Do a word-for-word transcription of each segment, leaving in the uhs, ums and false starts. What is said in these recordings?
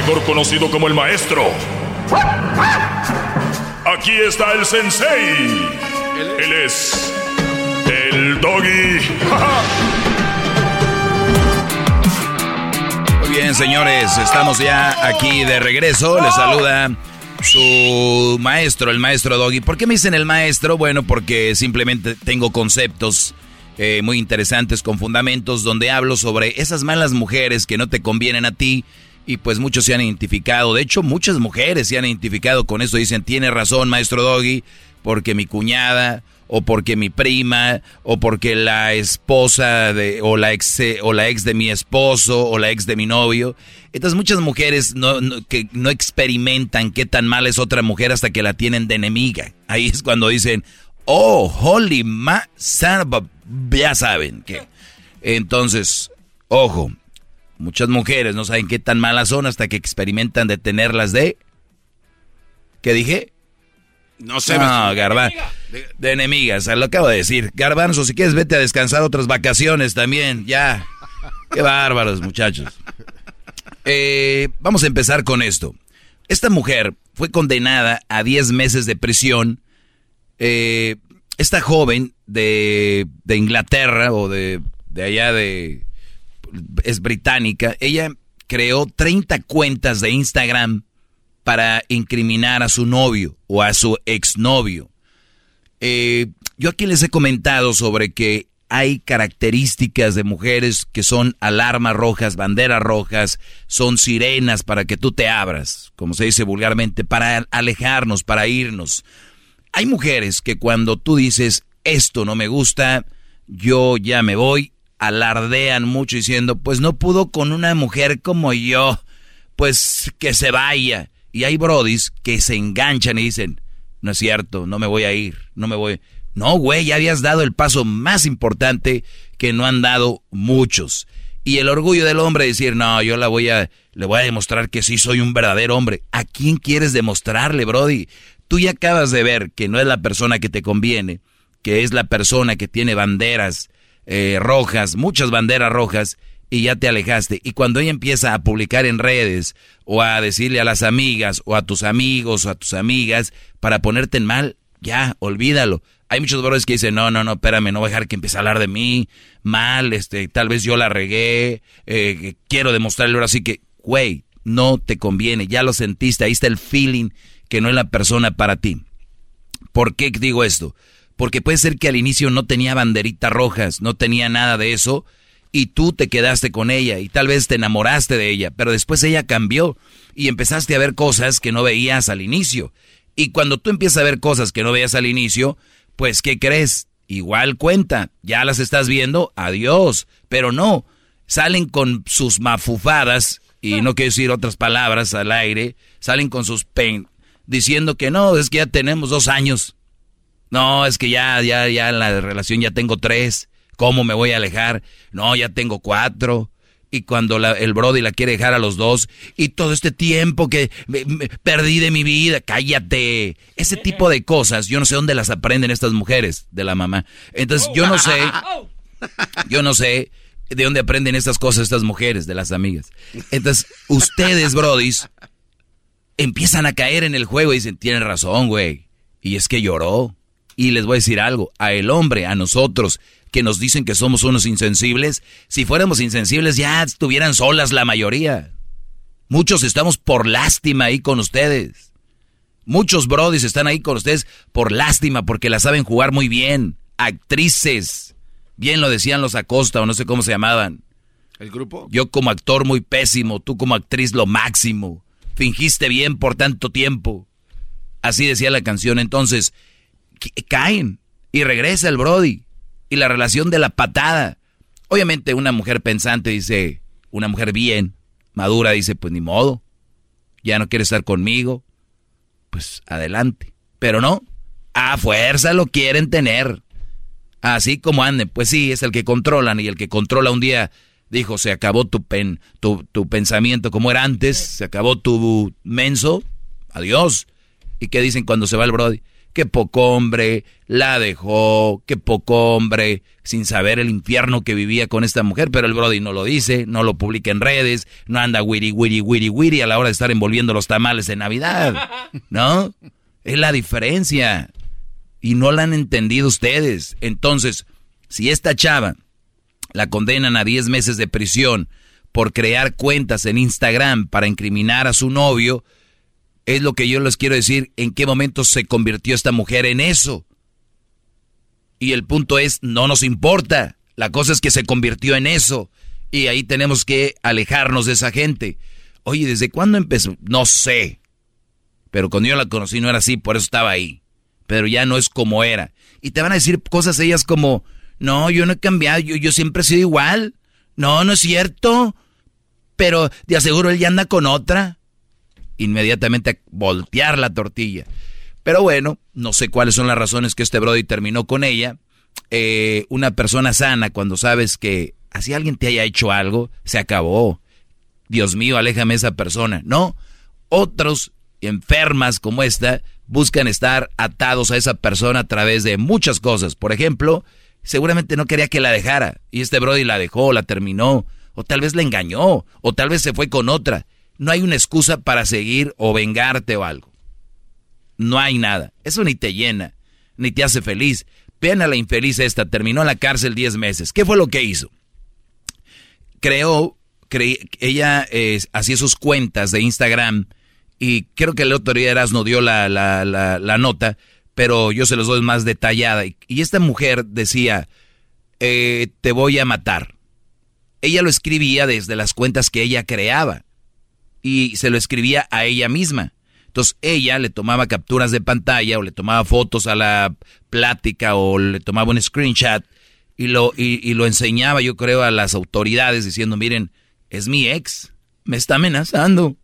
mejor conocido como el maestro. Aquí está el sensei. Él es el Doggy. Muy bien, señores, estamos ya aquí de regreso. Les saluda su maestro, el maestro Doggy. ¿Por qué me dicen el maestro? Bueno, porque simplemente tengo conceptos eh, muy interesantes con fundamentos donde hablo sobre esas malas mujeres que no te convienen a ti. Y pues muchos se han identificado, de hecho muchas mujeres se han identificado con eso, dicen, tiene razón maestro Doggy, porque mi cuñada, o porque mi prima, o porque la esposa de, o la ex, o la ex de mi esposo, o la ex de mi novio. Entonces muchas mujeres no, no, que no experimentan qué tan mal es otra mujer hasta que la tienen de enemiga. Ahí es cuando dicen, oh, holy ma, ya saben que. Entonces, ojo. Muchas mujeres no saben qué tan malas son hasta que experimentan de tenerlas de... ¿Qué dije? No sé. No, Garbanzo. De, de enemigas, lo acabo de decir. Garbanzo, si quieres vete a descansar otras vacaciones también, ya. Qué bárbaros, muchachos. Eh, vamos a empezar con esto. Esta mujer fue condenada a diez meses de prisión. Eh, esta joven de, de Inglaterra o de, de allá de... es británica, ella creó treinta cuentas de Instagram para incriminar a su novio o a su exnovio. Eh, yo aquí les he comentado sobre que hay características de mujeres que son alarmas rojas, banderas rojas, son sirenas para que tú te abras, como se dice vulgarmente, para alejarnos, para irnos. Hay mujeres que cuando tú dices, esto no me gusta, yo ya me voy, alardean mucho diciendo, pues no pudo con una mujer como yo, pues que se vaya. Y hay brodis que se enganchan y dicen, no es cierto, no me voy a ir, no me voy. No, güey, ya habías dado el paso más importante que no han dado muchos. Y el orgullo del hombre decir, no, yo la voy a, le voy a demostrar que sí soy un verdadero hombre. ¿A quién quieres demostrarle, brody? Tú ya acabas de ver que no es la persona que te conviene, que es la persona que tiene banderas Eh, rojas, muchas banderas rojas, y ya te alejaste. Y cuando ella empieza a publicar en redes o a decirle a las amigas o a tus amigos o a tus amigas para ponerte en mal, ya, olvídalo. Hay muchos brothers que dicen, no, no, no, espérame, no voy a dejar que empiece a hablar de mí mal, este, tal vez yo la regué, eh, quiero demostrarle ahora sí que, güey, no te conviene, ya lo sentiste, ahí está el feeling que no es la persona para ti. ¿Por qué digo esto? Porque puede ser que al inicio no tenía banderitas rojas, no tenía nada de eso, y tú te quedaste con ella, y tal vez te enamoraste de ella, pero después ella cambió, y empezaste a ver cosas que no veías al inicio. Y cuando tú empiezas a ver cosas que no veías al inicio, pues, ¿qué crees? Igual cuenta, ya las estás viendo, adiós. Pero no, salen con sus mafufadas, y no quiero decir otras palabras al aire, salen con sus pen, diciendo que no, es que ya tenemos dos años. No, es que ya, ya, ya en la relación ya tengo tres. ¿Cómo me voy a alejar? No, ya tengo cuatro. Y cuando la, el brody la quiere dejar a los dos. Y todo este tiempo que me, me perdí de mi vida. ¡Cállate! Ese tipo de cosas, yo no sé dónde las aprenden estas mujeres de la mamá. Entonces, yo no sé, yo no sé de dónde aprenden estas cosas estas mujeres, de las amigas. Entonces, ustedes, brodis, empiezan a caer en el juego y dicen, tienen razón, güey. Y es que lloró. Y les voy a decir algo, a el hombre, a nosotros, que nos dicen que somos unos insensibles, si fuéramos insensibles ya estuvieran solas la mayoría. Muchos estamos por lástima ahí con ustedes. Muchos brodis están ahí con ustedes por lástima, porque la saben jugar muy bien. Actrices, bien lo decían los Acosta o no sé cómo se llamaban. ¿El grupo? Yo como actor muy pésimo, tú como actriz lo máximo. Fingiste bien por tanto tiempo. Así decía la canción, entonces... caen y regresa el brody y la relación de la patada. Obviamente una mujer pensante dice, una mujer bien madura dice, pues ni modo, ya no quiere estar conmigo, pues adelante. Pero no, a fuerza lo quieren tener, así como anden. Pues sí, es el que controlan, y el que controla un día dijo, se acabó tu pen, tu, tu pensamiento como era antes, se acabó tu menso, adiós. ¿Y qué dicen cuando se va el brody? qué poco hombre, la dejó, qué poco hombre, sin saber el infierno que vivía con esta mujer, pero el Brody no lo dice, no lo publica en redes, no anda wiri, wiri, wiri, wiri a la hora de estar envolviendo los tamales de Navidad, ¿no? Es la diferencia, y no la han entendido ustedes. Entonces, si esta chava la condenan a diez meses de prisión por crear cuentas en Instagram para incriminar a su novio, es lo que yo les quiero decir, en qué momento se convirtió esta mujer en eso. Y el punto es, no nos importa, la cosa es que se convirtió en eso, y ahí tenemos que alejarnos de esa gente. Oye, ¿desde cuándo empezó? No sé, pero cuando yo la conocí no era así, por eso estaba ahí, pero ya no es como era. Y te van a decir cosas ellas como, no, yo no he cambiado, yo, yo siempre he sido igual, no, no es cierto, pero te aseguro él ya anda con otra. Inmediatamente a voltear la tortilla. Pero bueno, no sé cuáles son las razones que este Brody terminó con ella. Eh, una persona sana, cuando sabes que así alguien te haya hecho algo, se acabó. Dios mío, aléjame esa persona. No, otros enfermas como esta buscan estar atados a esa persona a través de muchas cosas. Por ejemplo, seguramente no quería que la dejara y este Brody la dejó, la terminó, o tal vez la engañó, o tal vez se fue con otra. No hay una excusa para seguir o vengarte o algo. No hay nada. Eso ni te llena, ni te hace feliz. Vean a la infeliz esta, terminó en la cárcel diez meses. ¿Qué fue lo que hizo? Creó, cre, ella eh, hacía sus cuentas de Instagram y creo que el otro día Erasmo dio la, la, la, la nota, pero yo se los doy más detallada. Y, y esta mujer decía, eh, te voy a matar. Ella lo escribía desde las cuentas que ella creaba. Y se lo escribía a ella misma. Entonces ella le tomaba capturas de pantalla o le tomaba fotos a la plática o le tomaba un screenshot y lo, y, y lo enseñaba, yo creo, a las autoridades diciendo, miren, es mi ex, me está amenazando.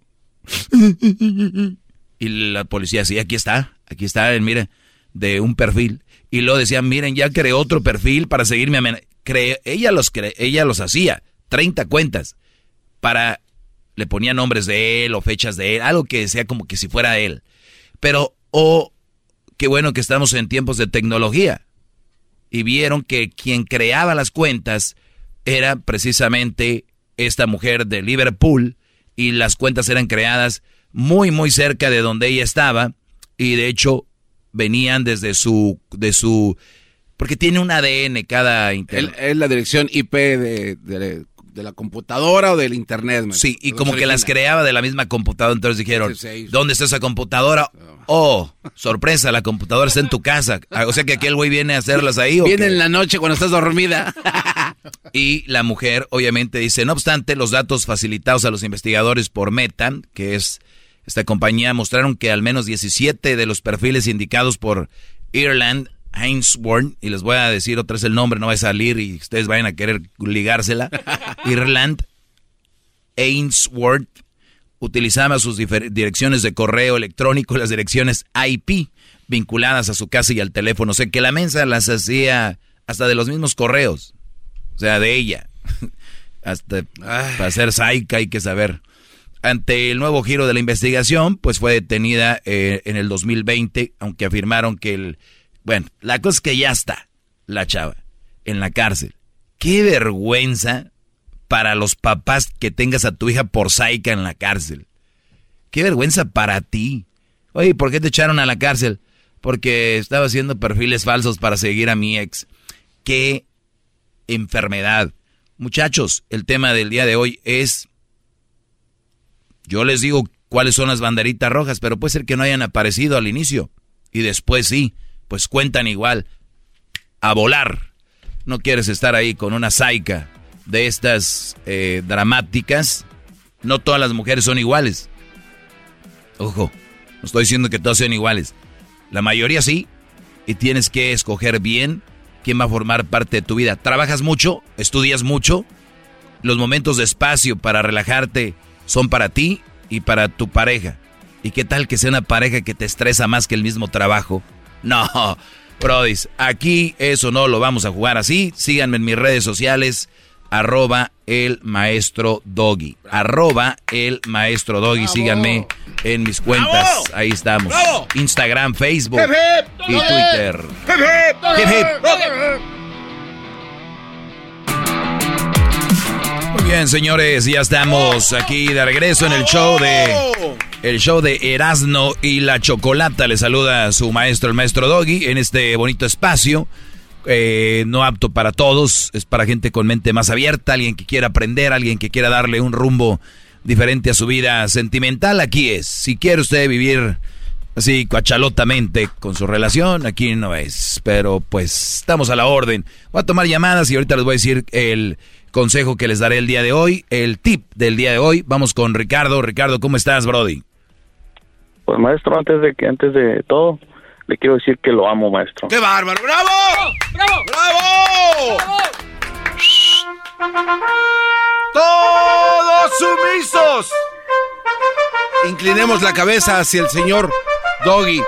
Y la policía decía, aquí está, aquí está, mira, de un perfil. Y luego decían, miren, ya creé otro perfil para seguirme amenazando. Ella los, cre ella los hacía, treinta cuentas, para... Le ponía nombres de él o fechas de él, algo que sea como que si fuera él. Pero, oh, qué bueno que estamos en tiempos de tecnología. Y vieron que quien creaba las cuentas era precisamente esta mujer de Liverpool. Y las cuentas eran creadas muy, muy cerca de donde ella estaba. Y de hecho, venían desde su... de su porque tiene un A D N cada... Inter... Es la dirección I P de... de... de la computadora o del internet. Man. Sí, y como que las creaba de la misma computadora, entonces dijeron, ¿dónde está esa computadora? Oh, sorpresa, la computadora está en tu casa. O sea que aquel güey viene a hacerlas ahí. Viene en la noche cuando estás dormida. Y la mujer obviamente dice, no obstante, los datos facilitados a los investigadores por Meta, que es esta compañía, mostraron que al menos diecisiete de los perfiles indicados por Ireland Ainsworth, y les voy a decir otra vez el nombre, no va a salir y ustedes vayan a querer ligársela. Ireland Ainsworth utilizaba sus direcciones de correo electrónico, las direcciones I P vinculadas a su casa y al teléfono. O sea que la mensa las hacía hasta de los mismos correos, o sea, de ella. Hasta Ay. Para ser psycha hay que saber. Ante el nuevo giro de la investigación, pues fue detenida eh, en el dos mil veinte, aunque afirmaron que el... Bueno, la cosa es que ya está la chava en la cárcel. Qué vergüenza para los papás que tengas a tu hija por psycha en la cárcel. Qué vergüenza para ti. Oye, ¿por qué te echaron a la cárcel? Porque estaba haciendo perfiles falsos para seguir a mi ex. Qué enfermedad. Muchachos, el tema del día de hoy es... Yo les digo cuáles son las banderitas rojas, pero puede ser que no hayan aparecido al inicio. Y después sí. Pues cuentan igual. A volar. No quieres estar ahí con una psycha de estas eh, dramáticas. No todas las mujeres son iguales. Ojo, no estoy diciendo que todas sean iguales. La mayoría sí. Y tienes que escoger bien quién va a formar parte de tu vida. ¿Trabajas mucho? ¿Estudias mucho? Los momentos de espacio para relajarte son para ti y para tu pareja. ¿Y qué tal que sea una pareja que te estresa más que el mismo trabajo? No, brodis, aquí eso no lo vamos a jugar así. Síganme en mis redes sociales, arroba el maestro Doggy. Arroba el maestro Doggy. ¡Bravo! Síganme en mis cuentas. ¡Bravo! Ahí estamos. ¡Bravo! Instagram, Facebook hip, hip, y Doggy. Twitter. Hip, hip, Doggy. Hip, hip. Doggy. Muy bien, señores, ya estamos aquí de regreso en el show de el show de Erasmo y la Chocolata. Le saluda a su maestro, el maestro Doggy, en este bonito espacio. Eh, no apto para todos, es para gente con mente más abierta, alguien que quiera aprender, alguien que quiera darle un rumbo diferente a su vida sentimental. Aquí es. Si quiere usted vivir así cuachalotamente con su relación, aquí no es. Pero pues estamos a la orden. Voy a tomar llamadas y ahorita les voy a decir el consejo que les daré el día de hoy, el tip del día de hoy. Vamos con Ricardo. Ricardo, ¿cómo estás, Brody? Pues maestro, antes de que antes de todo, le quiero decir que lo amo, maestro. ¡Qué bárbaro! ¡Bravo! ¡Bravo! ¡Bravo! ¡Bravo! ¡Todos sumisos! Inclinemos la cabeza hacia el señor Doggy.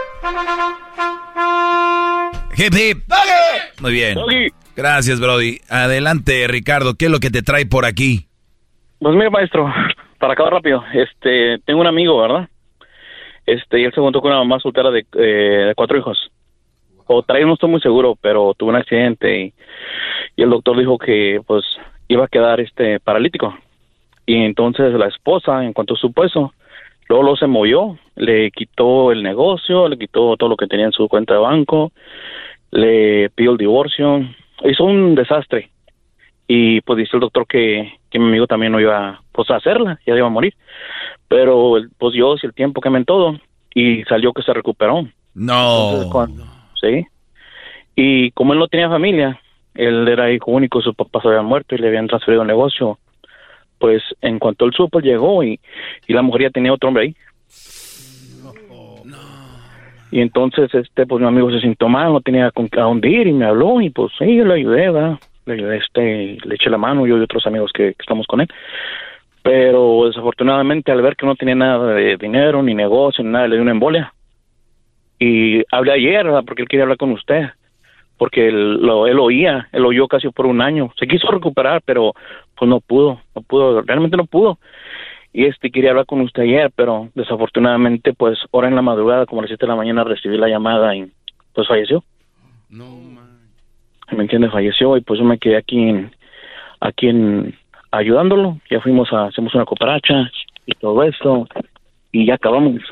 Hip, hip. ¡Doggy! Muy bien. Doggy. Gracias, Brody. Adelante, Ricardo. ¿Qué es lo que te trae por aquí? Pues mira, maestro, para acabar rápido, este, tengo un amigo, ¿verdad? Este, y él se juntó con una mamá soltera de, eh, de cuatro hijos. O trae, no estoy muy seguro, pero tuvo un accidente y, y el doctor dijo que, pues, iba a quedar, este, paralítico. Y entonces la esposa, en cuanto supo eso, luego lo se movió, le quitó el negocio, le quitó todo lo que tenía en su cuenta de banco, le pidió el divorcio, hizo un desastre. Y pues dice el doctor que, que mi amigo también no iba, pues, a hacerla, ya iba a morir. Pero pues Dios y el tiempo cambian todo y salió que se recuperó. No. Entonces, cuando, sí. Y como él no tenía familia, él era hijo único, su papá se había muerto y le habían transferido el negocio. Pues en cuanto él supo, llegó y, y la mujer ya tenía otro hombre ahí. No. Y entonces este pues mi amigo se sintió mal, no tenía con a dónde ir y me habló y pues sí, yo le ayudé, ¿verdad? Le ayudé, este, le eché la mano, yo y otros amigos que, que estamos con él. Pero desafortunadamente al ver que no tenía nada de dinero, ni negocio, ni nada, le dio una embolia. Y hablé ayer, ¿verdad? Porque él quería hablar con usted. Porque él, lo, él oía, él oyó casi por un año. Se quiso recuperar, pero pues no pudo, no pudo, realmente no pudo. Y este quería hablar con usted ayer, pero desafortunadamente pues ahora en la madrugada, como a las siete de la mañana, recibí la llamada y pues falleció. No, man. ¿Me entiende? Falleció y pues yo me quedé aquí en, aquí en... ayudándolo, ya fuimos a, hacemos una cooperacha y todo esto, y ya acabamos.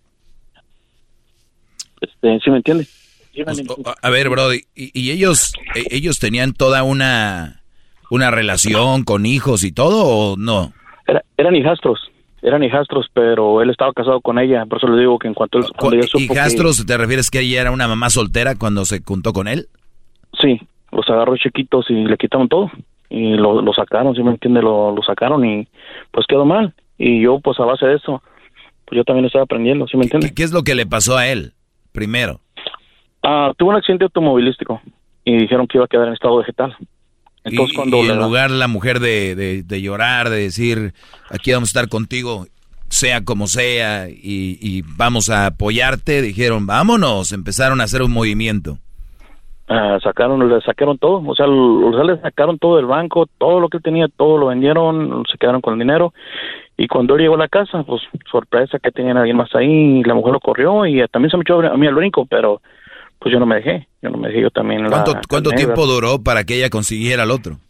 Este, ¿sí me entiende? ¿Sí me entiende? Pues, a ver, Brody, ¿y, y ellos ellos tenían toda una una relación con hijos y todo o no? Era, eran hijastros, eran hijastros, pero él estaba casado con ella, por eso le digo que en cuanto él, cuando ella supo ¿Hijastros que, te refieres que ella era una mamá soltera cuando se juntó con él? Sí, los agarró chiquitos y le quitaron todo. Y lo, lo sacaron, ¿sí me entiende? Lo, lo sacaron y pues quedó mal. Y yo, pues a base de eso, pues yo también estaba aprendiendo, ¿sí me entiende? ¿Qué, qué es lo que le pasó a él primero? Ah, tuvo un accidente automovilístico y dijeron que iba a quedar en estado vegetal. Entonces, y, cuando y en la... lugar la mujer de, de, de llorar, de decir, aquí vamos a estar contigo, sea como sea, y, y vamos a apoyarte, dijeron, vámonos, empezaron a hacer un movimiento. Uh, sacaron, le sacaron todo, o sea, o sea, le sacaron todo del banco, todo lo que tenía, todo lo vendieron, se quedaron con el dinero, y cuando él llegó a la casa, pues, sorpresa que tenían a alguien más ahí, y la mujer lo corrió, y también se me echó a mí al brinco, pero, pues yo no me dejé, yo no me dejé, yo también ¿Cuánto, la... ¿cuánto negra. tiempo duró para que ella consiguiera al otro?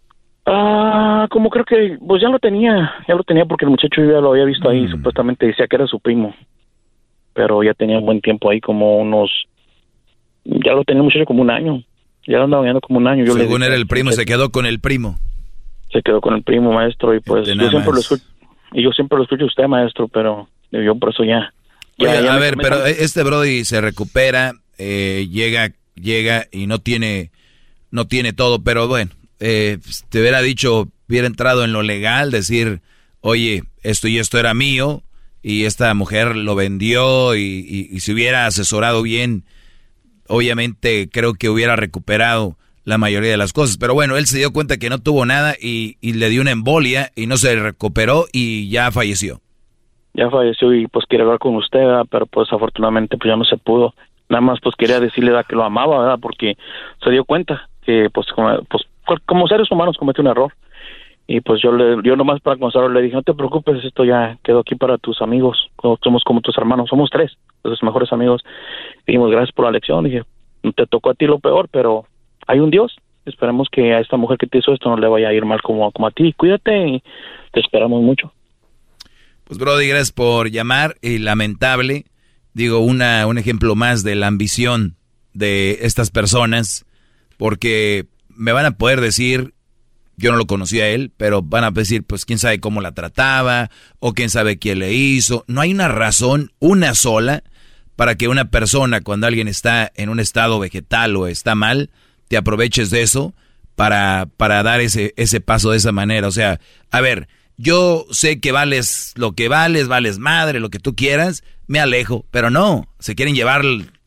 Ah, como creo que, pues ya lo tenía, ya lo tenía porque el muchacho yo ya lo había visto ahí, Mm. supuestamente decía que era su primo, pero ya tenía un buen tiempo ahí, como unos... Ya lo tenía el muchacho como un año. Ya lo andaba viendo como un año. Yo Según le era el primo, se quedó con el primo. Se quedó con el primo, maestro, y pues Este, yo nada siempre lo más. escucho. Y yo siempre lo escucho a usted, maestro, pero yo por eso ya... ya, Oye, ya a me- ver, me- pero este Brody se recupera, eh, llega, llega y no tiene, no tiene todo, pero bueno, eh, te hubiera dicho, hubiera entrado en lo legal, decir, oye, esto y esto era mío, y esta mujer lo vendió, y, y, y si hubiera asesorado bien, obviamente creo que hubiera recuperado la mayoría de las cosas. Pero bueno, él se dio cuenta que no tuvo nada y, y le dio una embolia y no se recuperó y ya falleció. Ya falleció y pues quiere hablar con usted, ¿verdad? Pero pues afortunadamente pues ya no se pudo. Nada más pues quería decirle, ¿verdad?, que lo amaba, ¿verdad? Porque se dio cuenta que pues como, pues, como seres humanos comete un error. Y pues yo le, yo nomás para consolarlo le dije, no te preocupes, esto ya quedó aquí para tus amigos, somos como tus hermanos, somos tres, los mejores amigos. Y dijimos, gracias por la lección. Dije, te tocó a ti lo peor, pero hay un Dios. Esperemos que a esta mujer que te hizo esto no le vaya a ir mal como, como a ti. Cuídate y te esperamos mucho. Pues Brody, gracias por llamar. Y lamentable, digo, una un ejemplo más de la ambición de estas personas, porque me van a poder decir, yo no lo conocía a él, pero van a decir, pues quién sabe cómo la trataba, o quién sabe quién le hizo. No hay una razón, una sola, para que una persona, cuando alguien está en un estado vegetal o está mal, te aproveches de eso para, para dar ese, ese paso de esa manera. O sea, a ver, yo sé que vales lo que vales, vales madre, lo que tú quieras, me alejo, pero no, se quieren llevar,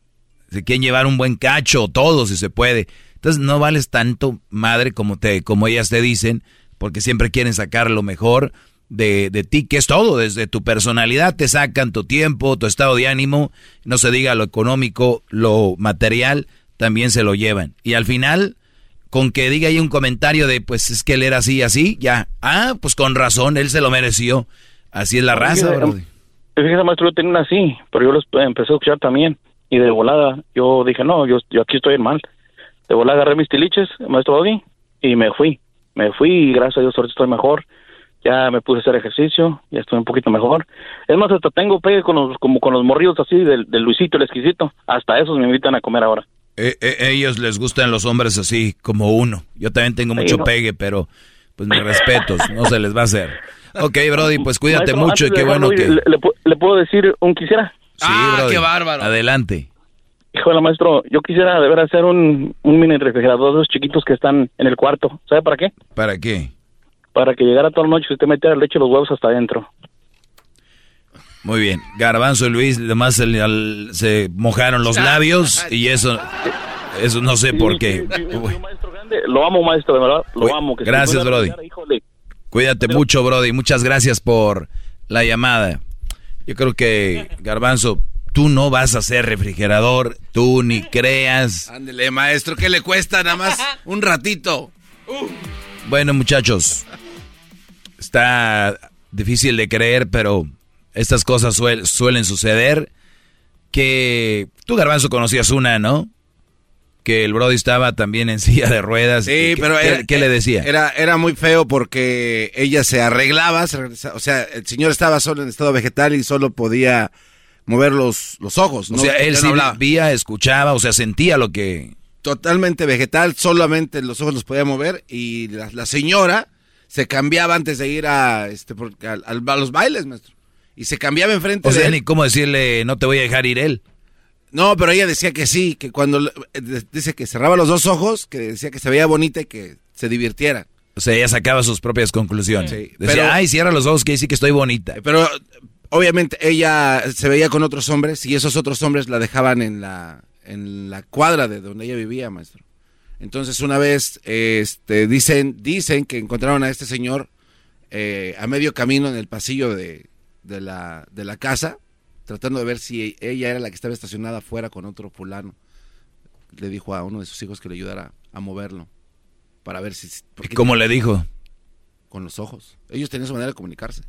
se quieren llevar un buen cacho, todo si se puede. Entonces no vales tanto madre como te, como ellas te dicen, porque siempre quieren sacar lo mejor de, de ti, que es todo, desde tu personalidad te sacan tu tiempo, tu estado de ánimo, no se diga lo económico, lo material, también se lo llevan. Y al final, con que diga ahí un comentario de, pues es que él era así, así, ya, ah, pues con razón, él se lo mereció. Así es la raza, bro. Fíjese, maestro, yo tenía una así, pero yo los empecé a escuchar también, y de volada, yo dije, no, yo, yo aquí estoy mal. De volada agarré mis tiliches, maestro Doggy, y me fui. Me fui y gracias a Dios ahorita estoy mejor. Ya me puse a hacer ejercicio, ya estoy un poquito mejor. Es más, hasta tengo pegue con los, como con los morridos así del, del Luisito el Exquisito. Hasta esos me invitan a comer ahora. Eh, eh, ellos les gustan los hombres así, como uno. Yo también tengo mucho sí, ¿no? pegue, pero pues mis respetos, no se les va a hacer. Ok, Brody, pues cuídate maestro, mucho y qué bueno que... ¿Le, le, ¿Le puedo decir un quisiera? Sí, ah, Brody. Qué bárbaro. Adelante. Híjole, maestro, yo quisiera de ver hacer un, un mini refrigerador de esos chiquitos que están en el cuarto. ¿Sabe para qué? ¿Para qué? Para que llegara toda la noche y usted metiera leche y los huevos hasta adentro. Muy bien. Garbanzo y Luis, además se, se mojaron los labios y eso, eso no sé sí, por qué. Sí, sí, sí, sí, maestro grande, lo amo, maestro, de verdad, lo Uy, amo. Que gracias, Brody. Llegar, Cuídate Pero... mucho, Brody. Muchas gracias por la llamada. Yo creo que, Garbanzo, tú no vas a ser refrigerador, tú ni creas. Ándele, maestro, ¿qué le cuesta nada más un ratito? Uh. Bueno, muchachos, está difícil de creer, pero estas cosas suel, suelen suceder. Que tú, Garbanzo, conocías una, ¿no? Que el Brody estaba también en silla de ruedas. Sí, ¿Qué, pero ¿qué, era, ¿qué le decía? Era, era muy feo porque ella se arreglaba, se regresaba, o sea, el señor estaba solo en estado vegetal y solo podía mover los, los ojos. O ¿no? sea, él no sí hablaba. vía, escuchaba, o sea, sentía lo que... Totalmente vegetal, solamente los ojos los podía mover y la, la señora se cambiaba antes de ir a, este, por, a, a, a los bailes, maestro. Y se cambiaba enfrente o sea, de él. ni cómo decirle, no te voy a dejar ir él. No, pero ella decía que sí, que cuando, dice que cerraba los dos ojos, que decía que se veía bonita y que se divirtiera. O sea, ella sacaba sus propias conclusiones. Sí, decía, pero, ay, cierra los ojos, que sí que estoy bonita. Pero obviamente ella se veía con otros hombres y esos otros hombres la dejaban en la, en la cuadra de donde ella vivía, maestro. Entonces una vez, este, dicen, dicen que encontraron a este señor eh, a medio camino en el pasillo de, de la, de la casa, tratando de ver si ella era la que estaba estacionada afuera con otro fulano. Le dijo a uno de sus hijos que le ayudara a moverlo para ver si... ¿Y cómo le dijo? Con los ojos. Ellos tenían su manera de comunicarse.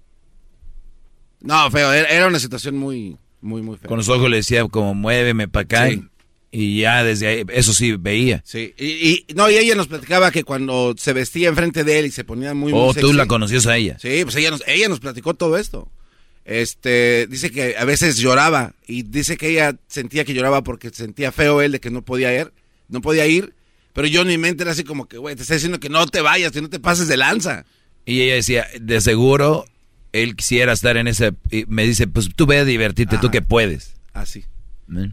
No, feo, era una situación muy, muy, muy fea. Con los ojos le decía como muéveme para acá. Sí. Y ya desde ahí, eso sí veía. Sí, y, y no, y ella nos platicaba que cuando se vestía enfrente de él y se ponía muy, muy Oh, sexy, tú la conocías a ella. Sí, pues ella nos, ella nos platicó todo esto. Este, dice que a veces lloraba y dice que ella sentía que lloraba porque sentía feo él de que no podía ir, no podía ir, pero yo en mi mente era así como que, güey, te está diciendo que no te vayas, que no te pases de lanza. Y ella decía, de seguro él quisiera estar en ese, y me dice, pues tú ve a divertirte, Ajá. tú que puedes. Así. ¿Eh?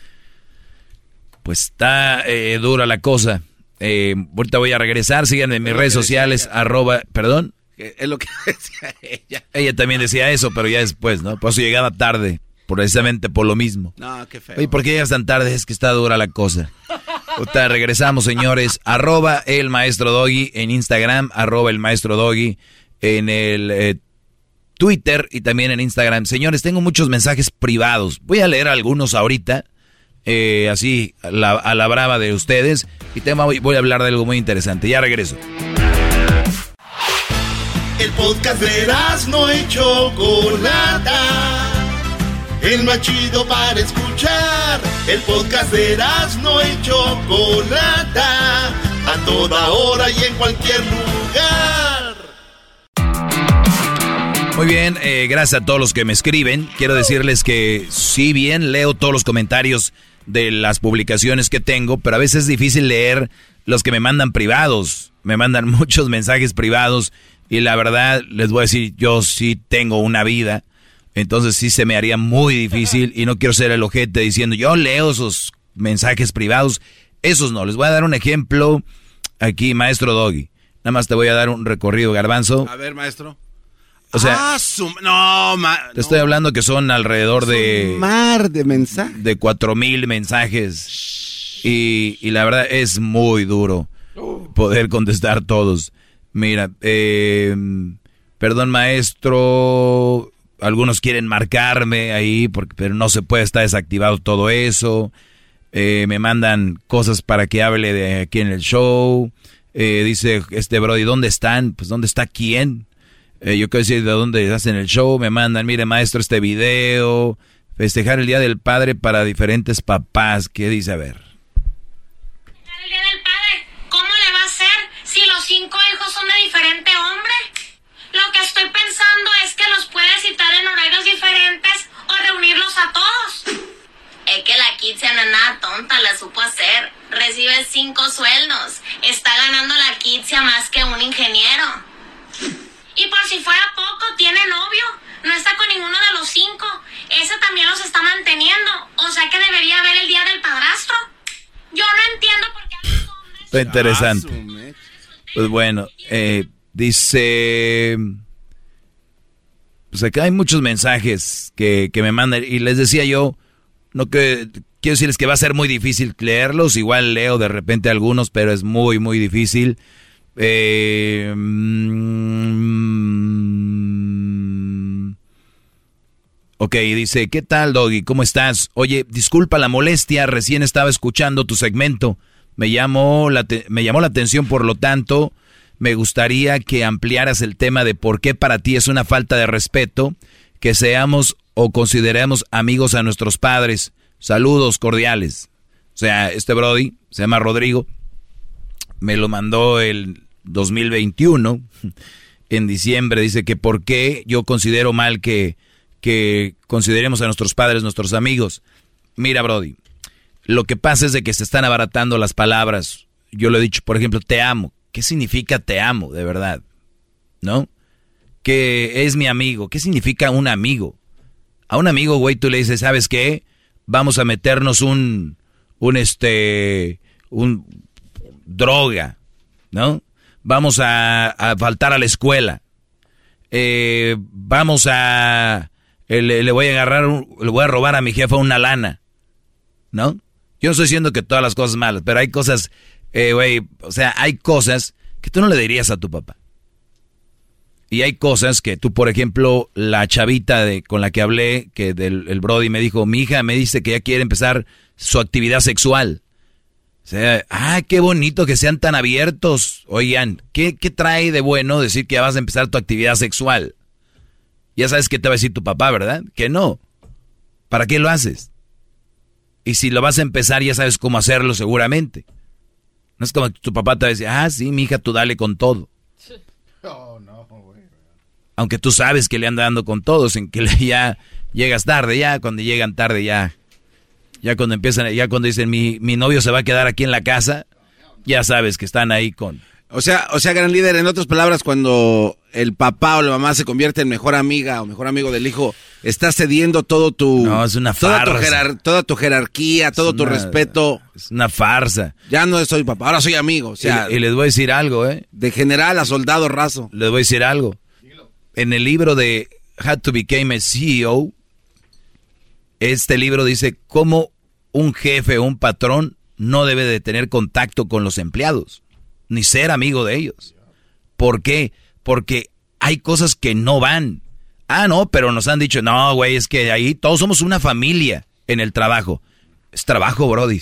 Pues está eh, dura la cosa. Eh, ahorita voy a regresar, síganme en mis redes sociales, arroba, perdón. Es lo que decía ella. Ella también decía eso, pero ya después, ¿no? Por eso llegaba tarde, precisamente por lo mismo. No, qué feo. Oye, ¿por qué llegas tan tarde? Es que está dura la cosa. Ahorita regresamos, señores. Arroba el maestro Doggy en Instagram, arroba el maestro Doggy en el eh, Twitter y también en Instagram. Señores, tengo muchos mensajes privados. Voy a leer algunos ahorita, eh, así a la, a la brava de ustedes. Y tema, voy a hablar de algo muy interesante. Ya regreso. El podcast de Erazno y Chocolata, el más chido para escuchar. El podcast de Erazno y Chocolata, a toda hora y en cualquier lugar. Muy bien, eh, gracias a todos los que me escriben. Quiero decirles que sí bien leo todos los comentarios de las publicaciones que tengo, pero a veces es difícil leer los que me mandan privados. Me mandan muchos mensajes privados y la verdad les voy a decir, yo sí tengo una vida, entonces sí se me haría muy difícil y no quiero ser el ojete diciendo yo leo esos mensajes privados. Esos no, les voy a dar un ejemplo aquí, maestro Doggy. Nada más te voy a dar un recorrido, Garbanzo. A ver, maestro. O sea, ah, su, no, ma, te estoy no. hablando que son alrededor de... Un mar de mensajes. De cuatro mil mensajes. Y, y la verdad es muy duro poder contestar todos. Mira, eh, perdón maestro, algunos quieren marcarme ahí, porque, pero no se puede, estar desactivado todo eso. Eh, me mandan cosas para que hable de aquí en el show. Eh, dice este Brody, ¿dónde están? Pues ¿dónde está quién? Eh, yo quiero decir de dónde hacen el show. Me mandan, mire maestro, este video, festejar el Día del Padre para diferentes papás. ¿Qué dice? A ver. Festejar el Día del Padre, ¿cómo le va a hacer si los cinco hijos son de diferente hombre? Lo que estoy pensando es que los puede citar en horarios diferentes o reunirlos a todos. Es que la Kitsia no es nada tonta, la supo hacer. Recibe cinco sueldos. Está ganando la Kitsia más que un ingeniero. Y por si fuera poco, tiene novio. No está con ninguno de los cinco. Ese también los está manteniendo. O sea que debería haber el Día del Padrastro. Yo no entiendo por qué a los hombres... Está interesante. Pues bueno, eh, dice... Pues acá hay muchos mensajes que, que me mandan. Y les decía yo, no que quiero decirles que va a ser muy difícil leerlos. Igual leo de repente algunos, pero es muy, muy difícil. Eh, mm, ok, dice, ¿qué tal, Doggy? ¿Cómo estás? Oye, disculpa la molestia, recién estaba escuchando tu segmento. Me llamó la, te- me llamó la atención, por lo tanto, me gustaría que ampliaras el tema de por qué para ti es una falta de respeto que seamos o consideremos amigos a nuestros padres. Saludos cordiales. O sea, este Brody, se llama Rodrigo, me lo mandó el dos mil veintiuno, en diciembre, dice que por qué yo considero mal que, que consideremos a nuestros padres nuestros amigos. Mira, Brody, lo que pasa es de que se están abaratando las palabras. Yo le he dicho, por ejemplo, te amo. ¿Qué significa te amo, de verdad? ¿No? Que es mi amigo. ¿Qué significa un amigo? A un amigo, güey, tú le dices, ¿sabes qué? Vamos a meternos un, un este, un droga, ¿no? Vamos a, a faltar a la escuela. Eh, vamos a, eh, le, le voy a agarrar, un, le voy a robar a mi jefa una lana, ¿no? Yo no estoy diciendo que todas las cosas malas, pero hay cosas, eh, güey, o sea, hay cosas que tú no le dirías a tu papá. Y hay cosas que tú, por ejemplo, la chavita de, con la que hablé, que del el Brody me dijo, mi hija me dice que ya quiere empezar su actividad sexual. O sea, ah, qué bonito que sean tan abiertos. Oigan, ¿qué, qué trae de bueno decir que ya vas a empezar tu actividad sexual? Ya sabes qué te va a decir tu papá, ¿verdad? Que no. ¿Para qué lo haces? Y si lo vas a empezar, ya sabes cómo hacerlo seguramente. No es como que tu papá te va a decir, ah, sí, mi hija, tú dale con todo. Oh, no, güey. Aunque tú sabes que le anda dando con todos, en que ya llegas tarde, ya cuando llegan tarde, ya... Ya cuando empiezan, ya cuando dicen mi, mi novio se va a quedar aquí en la casa, ya sabes que están ahí con... O sea, o sea, gran líder, en otras palabras, cuando el papá o la mamá se convierte en mejor amiga o mejor amigo del hijo, está cediendo todo tu... No, es una toda farsa. Tu jerar, toda tu jerarquía, todo Es tu una- respeto. Es una farsa. Ya no soy papá, ahora soy amigo. O sea, y, y les voy a decir algo, ¿eh? de general a soldado raso. Les voy a decir algo. En el libro de How to Become a C E O, este libro dice cómo un jefe o un patrón no debe de tener contacto con los empleados, ni ser amigo de ellos. ¿Por qué? Porque hay cosas que no van. Ah, no, pero nos han dicho, no, güey, es que ahí todos somos una familia en el trabajo. Es trabajo, brody.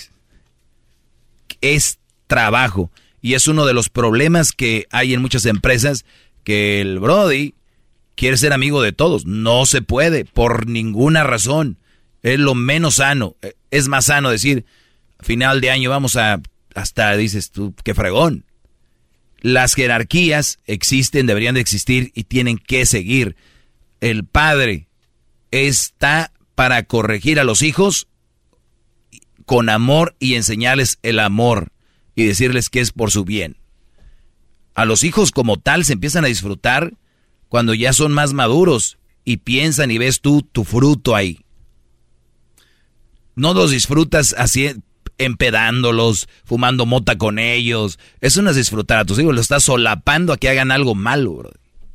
Es trabajo. Y es uno de los problemas que hay en muchas empresas, que el Brody quiere ser amigo de todos. No se puede, por ninguna razón. Es lo menos sano. Es más sano decir, final de año vamos a, hasta dices tú, qué fregón. Las jerarquías existen, deberían de existir y tienen que seguir. El padre está para corregir a los hijos con amor y enseñarles el amor y decirles que es por su bien. A los hijos como tal se empiezan a disfrutar cuando ya son más maduros y piensan y ves tú tu fruto ahí. No los disfrutas así, empedándolos, fumando mota con ellos. Eso no es disfrutar a tus hijos, los estás solapando a que hagan algo malo, bro.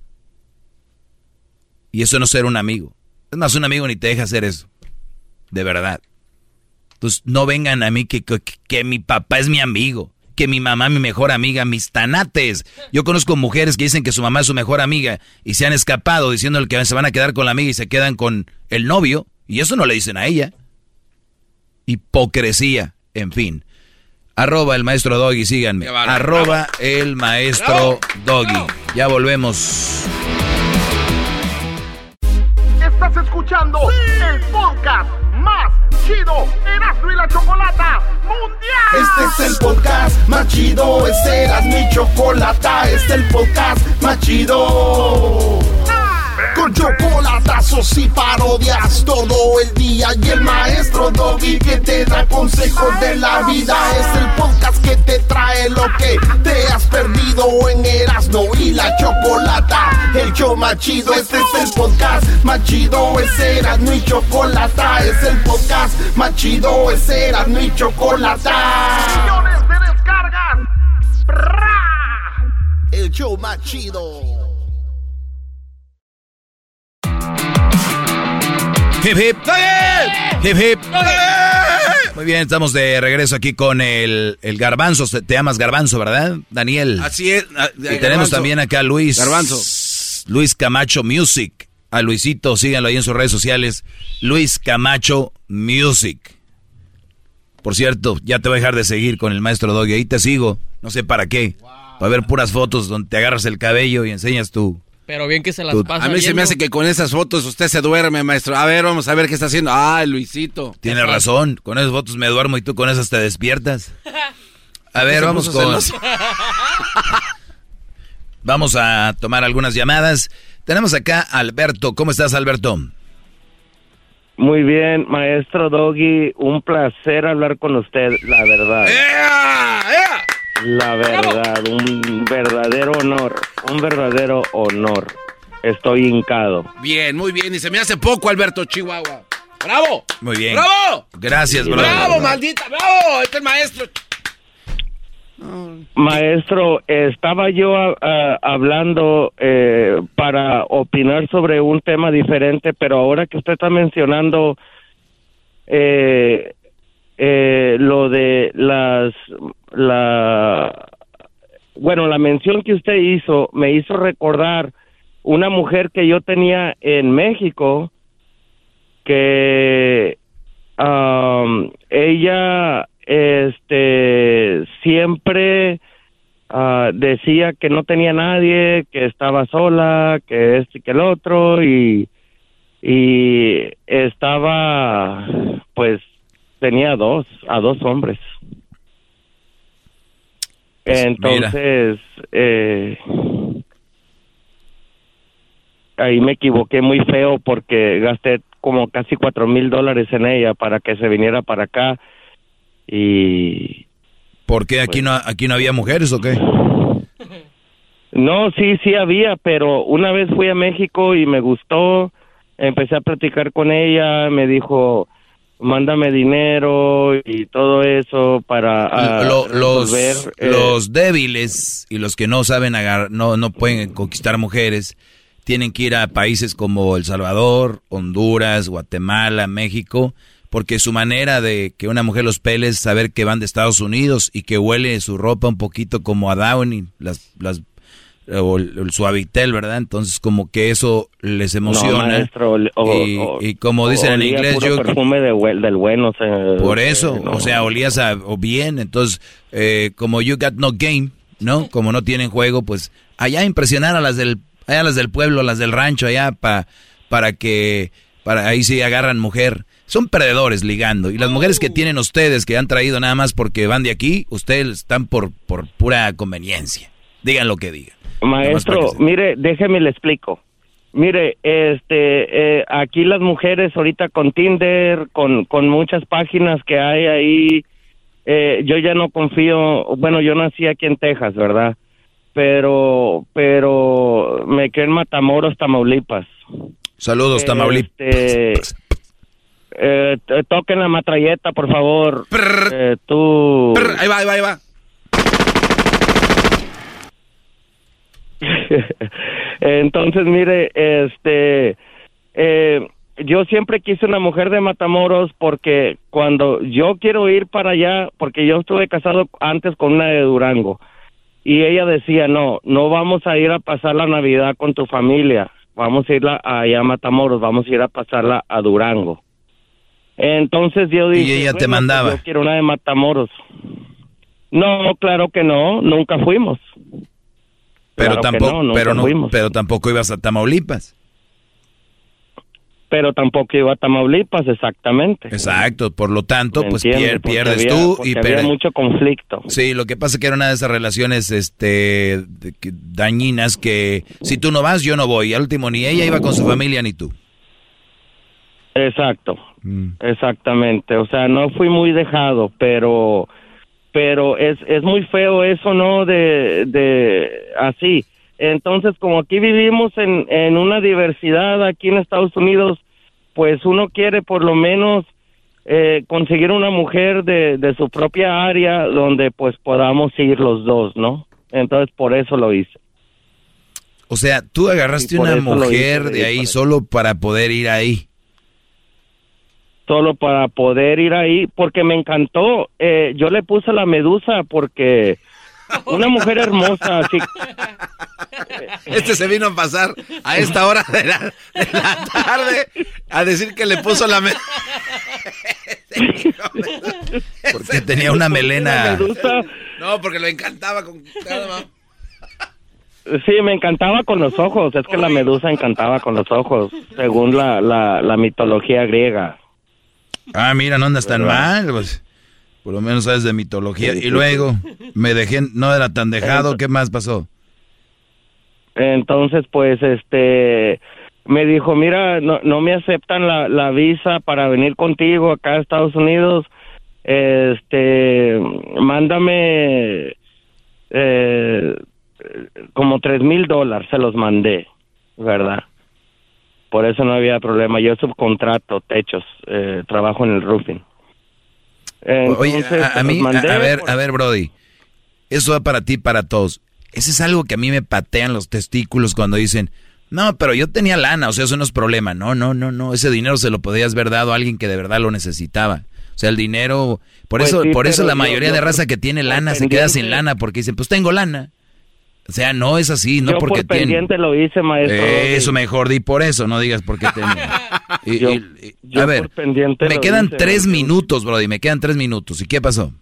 Y eso no es ser un amigo. Es más, un amigo ni te deja hacer eso. De verdad. Entonces, no vengan a mí que, que, que mi papá es mi amigo, que mi mamá es mi mejor amiga, mis tanates. Yo conozco mujeres que dicen que su mamá es su mejor amiga y se han escapado diciéndole que se van a quedar con la amiga y se quedan con el novio. Y eso no le dicen a ella. Hipocresía, en fin. Arroba el maestro Doggy, síganme. Arroba el maestro Doggy. Ya volvemos. Estás escuchando ¡sí! El podcast más chido, Erasmo y la Chocolata Mundial. Este es el podcast más chido, este Erasmo y Chocolata, este es el podcast más chido. Con chocolatazos y parodias todo el día y el maestro Doggy que te da consejos de la vida. Es el podcast que te trae lo que te has perdido en Erasmo y la Chocolata. El show más chido, este es el podcast más chido, es Erasmo y Chocolata. Es el podcast más chido, es Erasmo y Chocolata. Millones de descargas. ¡Bra! El show más chido. Hip hip, hip hip. Muy bien, estamos de regreso aquí con el, el Garbanzo. Te llamas Garbanzo, ¿verdad, Daniel? Así es. Y tenemos Garbanzo. También acá a Luis. Garbanzo. Luis Camacho Music. A Luisito, síganlo ahí en sus redes sociales. Luis Camacho Music. Por cierto, ya te voy a dejar de seguir con el maestro Doggy. Ahí te sigo. No sé para qué. Wow. Para ver puras fotos donde te agarras el cabello y enseñas tu... Pero bien que se las pasa. A mí viendo. Se me hace que con esas fotos usted se duerme, maestro. A ver, vamos a ver qué está haciendo. Ah, Luisito. Tiene razón. Con esas fotos me duermo y tú con esas te despiertas. A ver, vamos con... Vamos a tomar algunas llamadas. Tenemos acá a Alberto. ¿Cómo estás, Alberto? Muy bien, maestro Doggy. Un placer hablar con usted, la verdad. ¡Ea! ¡Ea! La verdad, un verdadero honor, un verdadero honor. Estoy hincado. Bien, muy bien. Y se me hace poco, Alberto, Chihuahua. ¡Bravo! Muy bien. ¡Bravo! Gracias, bravo. ¡Bravo, maldita! ¡Bravo! Este es el maestro. Maestro, estaba yo a, a, hablando eh, para opinar sobre un tema diferente, pero ahora que usted está mencionando... Eh, Eh, lo de las, la, bueno, la mención que usted hizo me hizo recordar una mujer que yo tenía en México que um, ella, este, siempre uh, decía que no tenía nadie, que estaba sola, que este y que el otro y y estaba, pues tenía dos, a dos hombres. Pues entonces, eh, ahí me equivoqué muy feo porque gasté como casi cuatro mil dólares en ella para que se viniera para acá y... ¿Por qué? ¿Aquí, pues, no, aquí no había mujeres o qué? No, sí, sí había, pero una vez fui a México y me gustó, empecé a platicar con ella, me dijo... mándame dinero y todo eso para uh, Lo, los resolver, eh, los débiles y los que no saben agarrar, no no pueden conquistar mujeres tienen que ir a países como El Salvador, Honduras, Guatemala, México, porque su manera de que una mujer los pele es saber que van de Estados Unidos y que huele su ropa un poquito como a Downy, las las o el, el suavitel, ¿verdad? Entonces como que eso les emociona. No, maestro, o, y, o, y como dicen en inglés, yo perfume de, del bueno, o sea, por eso, eh, no. o sea, olías a, o bien, entonces eh, como you got no game, ¿no? Como no tienen juego, pues allá impresionar a las del, allá a las del pueblo, a las del rancho, allá pa, para que, para ahí sí agarran mujer. Son perdedores ligando. Y las mujeres que tienen ustedes, que han traído nada más porque van de aquí, ustedes están por, por pura conveniencia. Digan lo que digan. Maestro, mire, déjeme le explico. Mire, este, eh, aquí las mujeres ahorita con Tinder, con, con muchas páginas que hay ahí, eh, yo ya no confío. Bueno, yo nací aquí en Texas, ¿verdad? Pero, pero me quedé en Matamoros, Tamaulipas. Saludos, Tamaulipas. Este, eh, toquen la matralleta, por favor. Prr, eh, tú. prr, ahí va, ahí va, ahí va. Entonces, mire, este, eh, yo siempre quise una mujer de Matamoros porque cuando yo quiero ir para allá, porque yo estuve casado antes con una de Durango, y ella decía, no, no vamos a ir a pasar la Navidad con tu familia, vamos a ir allá a Matamoros, vamos a ir a pasarla a Durango. Entonces yo dije, y ella bueno, te mandaba. Pues yo quiero una de Matamoros. No, claro que no, nunca fuimos. Pero Claro tampoco, no, pero no, fuimos. pero tampoco ibas a Tamaulipas. Pero tampoco iba a Tamaulipas, exactamente. Exacto, por lo tanto, ¿Me pues entiendes? pier- Porque pierdes había- tú porque y había pierdes. mucho conflicto. Sí, lo que pasa es que era una de esas relaciones este de- que- dañinas que si tú no vas, yo no voy. Al último ni ella iba con su familia ni tú. Exacto, Mm. exactamente. O sea, no fui muy dejado, pero pero es es muy feo eso, ¿no? De de así. Entonces, como aquí vivimos en en una diversidad aquí en Estados Unidos, pues uno quiere por lo menos eh, conseguir una mujer de de su propia área donde pues podamos ir los dos, ¿no? Entonces, por eso lo hice. O sea, tú agarraste Y por una eso lo mujer hice, de ahí para- solo para poder ir ahí. Solo para poder ir ahí, porque me encantó. Eh, yo le puse la medusa porque una mujer hermosa, así. Este se vino a pasar a esta hora de la, de la tarde a decir que le puso la... Me... Porque tenía una melena. Medusa, No, porque le encantaba con... sí, me encantaba con los ojos. Es que la medusa encantaba con los ojos, según la, la, la mitología griega. Ah, mira, no andas tan mal, pues. Por lo menos sabes de mitología. Y luego me dejé, no era tan dejado. ¿Qué más pasó? Entonces, pues, este, me dijo, mira, no, no me aceptan la, la visa para venir contigo acá a Estados Unidos. Este, mándame eh, como tres mil dólares, se los mandé, ¿verdad? Por eso no había problema. Yo subcontrato techos, eh, trabajo en el roofing. Oye, Entonces, a, a se mí, los a, mandé a ver, por- a ver, Brody. Eso va para ti, para todos. Ese es algo que a mí me patean los testículos cuando dicen, no, pero yo tenía lana, o sea, eso no es problema. No, no, no, no. Ese dinero se lo podías haber dado a alguien que de verdad lo necesitaba. O sea, el dinero, por Pues eso, sí, por eso pero la yo- mayoría yo de por- raza que tiene por lana se queda sin pendiente- lana porque dicen, pues tengo lana. O sea, no es así, no yo porque por tiene. pendiente lo hice, maestro. Eh, eso mejor di por eso, no digas por qué tenía. Y- Yo- y- y- yo a ver, por pendiente me lo quedan hice, tres maestro. minutos, Brody, me quedan tres minutos. ¿Y qué pasó?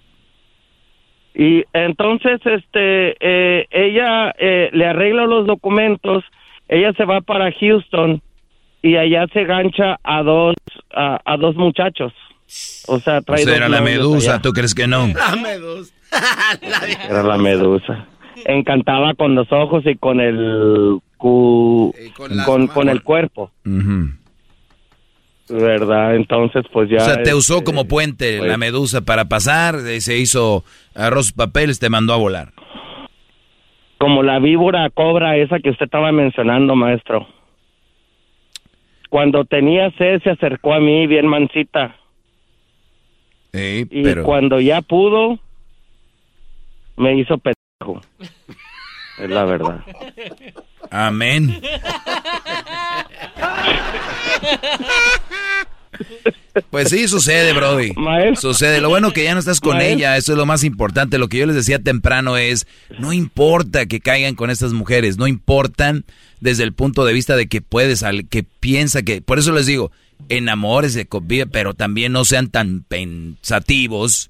Y entonces, este, eh, ella eh, le arregla los documentos, ella se va para Houston y allá se gancha a dos, a, a dos muchachos. O sea, trae Pues dos era la novios medusa, allá. ¿tú crees que no? La medusa. Era la medusa. Encantaba con los ojos y con el cu- Y con, con las con, manos. el cuerpo, Ujú. ¿verdad? Entonces, pues ya. O sea, te usó este, como puente pues, la medusa para pasar, eh, se hizo arroz papeles, te mandó a volar. como la víbora cobra esa que usted estaba mencionando, maestro. Cuando tenía sed se acercó a mí bien mansita. Sí, Y pero cuando ya pudo, me hizo pendejo. Es la verdad. amén. Pues sí, sucede, Brody. Maestro. Sucede. Lo bueno que ya no estás con Maestro. ella, eso es lo más importante. Lo que yo les decía temprano es, no importa que caigan con estas mujeres, no importan desde el punto de vista de que puedes, al- que piensa que, por eso les digo, enamórese, convive, pero también no sean tan pensativos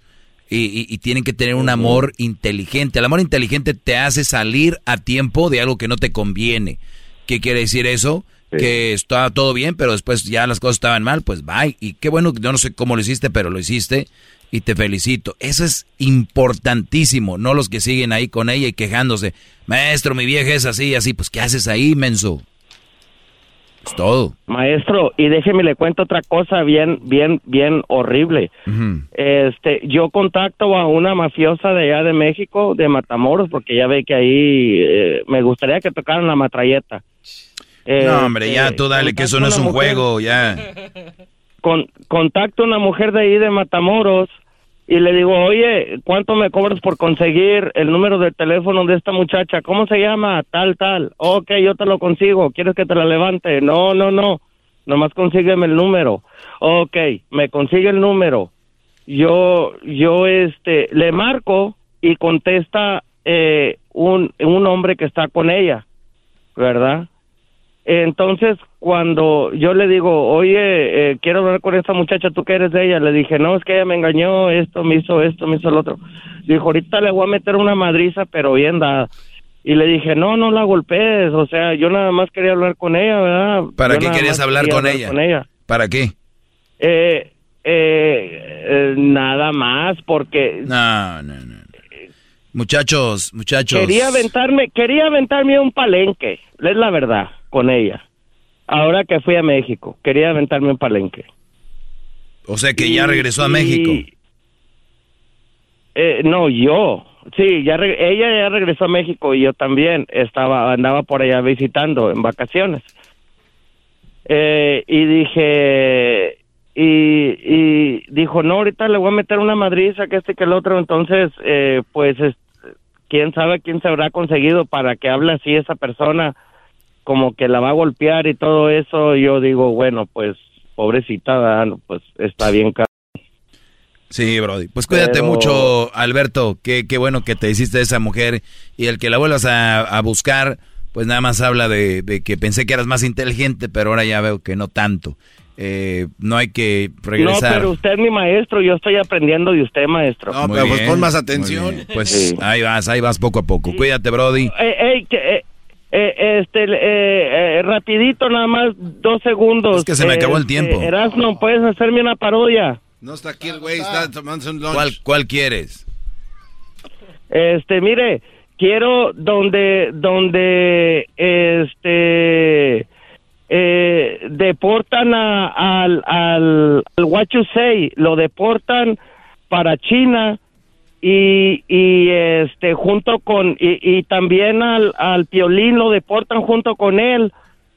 Y, y, y tienen que tener un amor inteligente. El amor inteligente te hace salir a tiempo de algo que no te conviene. ¿Qué quiere decir eso? Sí. Que estaba todo bien, pero después ya las cosas estaban mal, pues bye. Y qué bueno, yo no sé cómo lo hiciste, pero lo hiciste y te felicito. Eso es importantísimo, no los que siguen ahí con ella y quejándose. Maestro, mi vieja es así, así. Pues, ¿qué haces ahí, menso? Es todo. Maestro, y déjeme le cuento otra cosa bien, bien, bien horrible. Uh-huh. Este, yo contacto a una mafiosa de allá de México, de Matamoros, porque ya ve que ahí eh, me gustaría que tocaran la matralleta. Eh, no, hombre, ya eh, tú dale, que eso no es un mujer, juego, ya. Con, contacto a una mujer de ahí de Matamoros y le digo, oye, ¿cuánto me cobras por conseguir el número de teléfono de esta muchacha? ¿Cómo se llama? Tal, tal. Ok, yo te lo consigo. ¿Quieres que te la levante? No, no, no. Nomás consígueme el número. Ok, me consigue el número. Yo, yo, este, le marco y contesta eh, un, un hombre que está con ella, ¿verdad? Entonces, cuando yo le digo, oye, eh, quiero hablar con esta muchacha, ¿tú qué eres de ella? Le dije, no, es que ella me engañó, esto, me hizo esto, me hizo lo otro. Dijo, ahorita le voy a meter una madriza, pero bien dada. Y le dije, no, no la golpees, o sea, yo nada más quería hablar con ella, ¿verdad? ¿Para yo qué querías hablar, con, hablar ella? con ella? ¿Para qué? Eh, eh, eh, nada más, porque... No, no, no. Muchachos, muchachos. Quería aventarme, quería aventarme un palenque, es la verdad, con ella. Ahora que fui a México, quería aventarme un palenque. O sea que y, ya regresó a México. Y, eh, no, yo. Sí, ya re, ella ya regresó a México y yo también estaba, andaba por allá visitando en vacaciones. Eh, y dije, y, y dijo, no, ahorita le voy a meter una madriza que este que el otro. Entonces, eh, pues, es, quién sabe quién se habrá conseguido para que hable así esa persona, como que la va a golpear y todo eso. Yo digo, bueno, pues, pobrecita, no, pues, está bien caro. Sí, Brody. Pues cuídate Pero... mucho, Alberto. Qué, qué bueno que te hiciste de esa mujer. Y el que la vuelvas a, a buscar, pues nada más habla de, de que pensé que eras más inteligente, pero ahora ya veo que no tanto. Eh, no hay que regresar. No, pero usted es mi maestro, yo estoy aprendiendo de usted, maestro. No, muy pero bien, pues pon más atención. Pues sí. ahí vas, ahí vas poco a poco. Sí. Cuídate, Brody. Eh, eh, que, eh, eh, este, eh, eh, rapidito, nada más, dos segundos. Es que se me acabó el tiempo. Eh, Erasmo, ¿puedes hacerme una parodia? No está aquí el güey, está tomándose un lunch. ¿Cuál, ¿Cuál quieres? Este, mire, quiero donde, donde, este... Eh, deportan a, al, al, al what you say, lo deportan para China y, y este junto con y, y también al, al Piolín lo deportan junto con él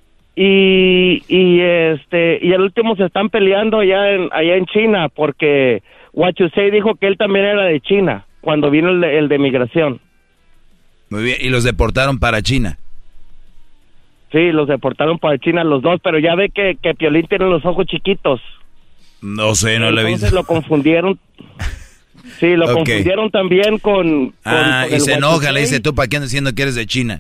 y, y este y el último se están peleando allá en allá en China porque what you say dijo que él también era de China cuando vino el de, el de migración. Muy bien, y los deportaron para China. Sí, los deportaron para China los dos, pero ya ve que, que Piolín tiene los ojos chiquitos. No sé, no le he visto. Entonces lo confundieron. Sí, lo okay. confundieron también con... con ah, con y se enoja, le dice, ¿tú para qué andas diciendo que eres de China?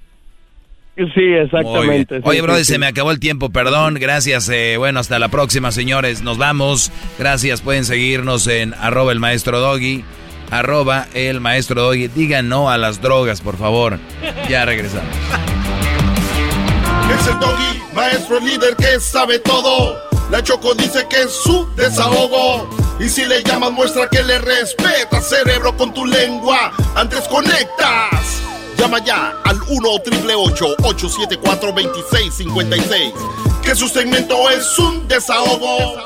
Sí, exactamente. Sí, Oye, brother, sí, se sí. me acabó el tiempo, perdón, gracias. Eh, bueno, hasta la próxima, señores. Nos vamos. Gracias, pueden seguirnos en arroba el maestro Doggy, arroba el maestro Doggy. Digan no a las drogas, por favor. Ya regresamos. Es el Doggy, maestro líder que sabe todo. La Choco dice que es su desahogo. Y si le llamas muestra que le respeta, cerebro, con tu lengua. Antes conectas. Llama ya al uno triple ocho ocho siete cuatro dos seis cinco seis. Que su segmento es un desahogo.